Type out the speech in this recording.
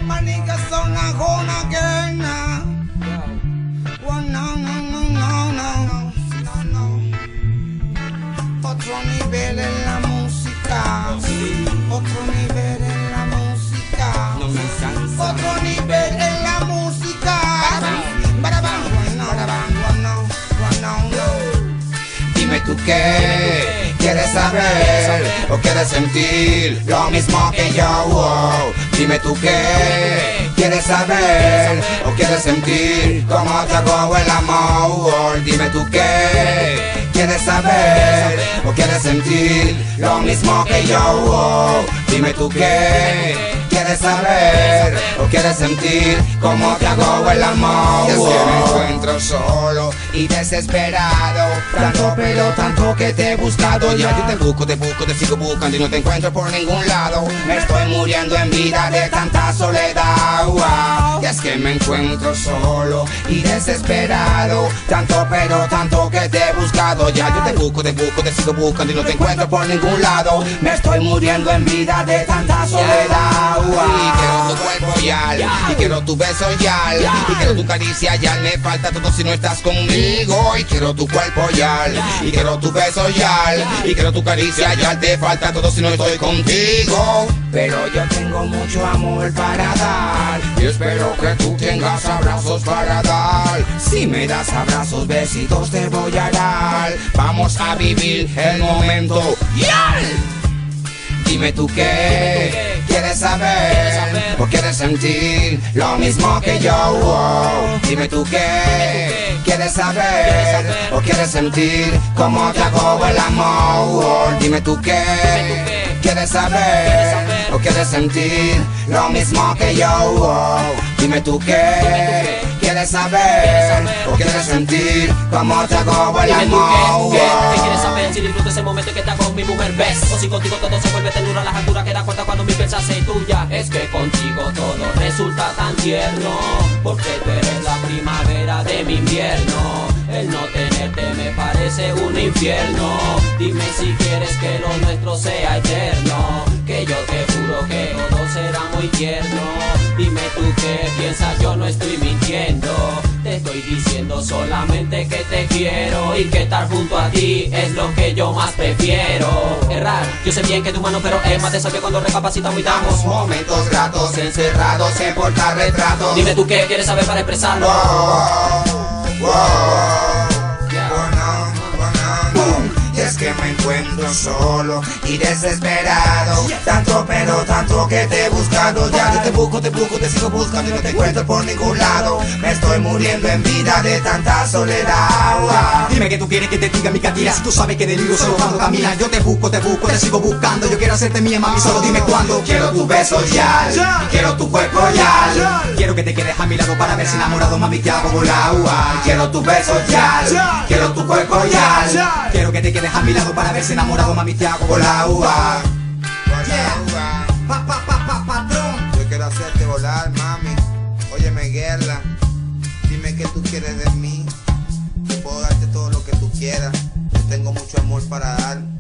My niggas on a gonna again now. Oh, no, no, no, no, no, no, no. Otro nivel en la música. Otro nivel en la música. No me cansa. Otro nivel en la música. Barabang, dime tú qué quieres saber o quieres sentir lo mismo que yo. Oh. Dime tú qué quieres saber o quieres sentir cómo te hago el amor. Dime tú qué quieres saber o quieres sentir lo mismo que yo. Oh. Dime tú qué quieres saber o quieres sentir cómo te hago el amor. Y es que me encuentro solo y desesperado, tanto pero tanto que te he buscado. Ya yo te sigo buscando y no te encuentro por ningún lado. Me estoy muriendo en vida de tanta soledad. Wow. Y es que me encuentro solo y desesperado, tanto pero tanto que te he buscado. Ya yo te sigo buscando y no te encuentro por ningún lado. Me estoy muriendo en vida de tanta soledad. Wow. Y quiero tu cuerpo yal, y quiero tu beso yal, y quiero tu caricia yal. Me falta todo si no estás conmigo. Y quiero tu cuerpo yal, y quiero tu beso yal, y quiero tu caricia yal. Te falta todo si no estoy contigo. Pero yo tengo mucho amor para dar, y espero que tú tengas abrazos para dar. Si me das abrazos, besitos te voy a dar. Vamos a vivir el momento yal. Dime tú qué quieres saber o quieres sentir lo mismo que yo. Oh. Dime tú qué quieres saber o quieres sentir cómo te hago el amor. Oh. Dime tú qué quieres saber o quieres sentir lo mismo que yo. Oh. Dime tú qué quieres saber o quieres sentir cómo te hago el amor. ¿Qué quieres saber si disfrutas el momento que te hago mi mujer ves? O si contigo todo se vuelve ternura, la altura queda corta cuando mi piel se hace tuya. Es que contigo todo resulta tan tierno, porque tú eres la primavera de mi invierno. El no tenerte me parece un infierno. Dime si quieres que lo nuestro sea eterno, que yo te juro que todo será muy tierno. Dime tú qué piensas, yo no estoy mintiendo. Te estoy diciendo solamente que te quiero y que estar junto a ti es lo que yo más prefiero. Errar, yo sé bien que tu mano, pero es más de sabio cuando recapacitamos y damos momentos gratos encerrados en portarretratos. Dime tú qué quieres saber para expresarlo. Y es que me encuentro solo y desesperado, tanto pero tanto que te he buscado. Ya yo te sigo buscando y no te encuentro por ningún lado. Me estoy muriendo en vida de tanta soledad. Wow. Dime que tú quieres que te diga mi catira, si tú sabes que deliro solo cuando caminas. Yo te busco, te sigo buscando. Yo quiero hacerte mía, mami, solo dime cuándo. Quiero tu beso ya, y quiero tu cuerpo ya. Quiero que te quedes a mi lado para ver si enamorado, mami, te hago volar. Quiero tu beso ya, quiero tu cuerpo ya. Quiero que te quedes a mi lado para ver si enamorado, mami, te hago volar. Patrón, yo quiero hacerte volar, mami. Óyeme, guerra, dime qué tú quieres de mí. Yo puedo darte todo lo que tú quieras. Yo tengo mucho amor para dar.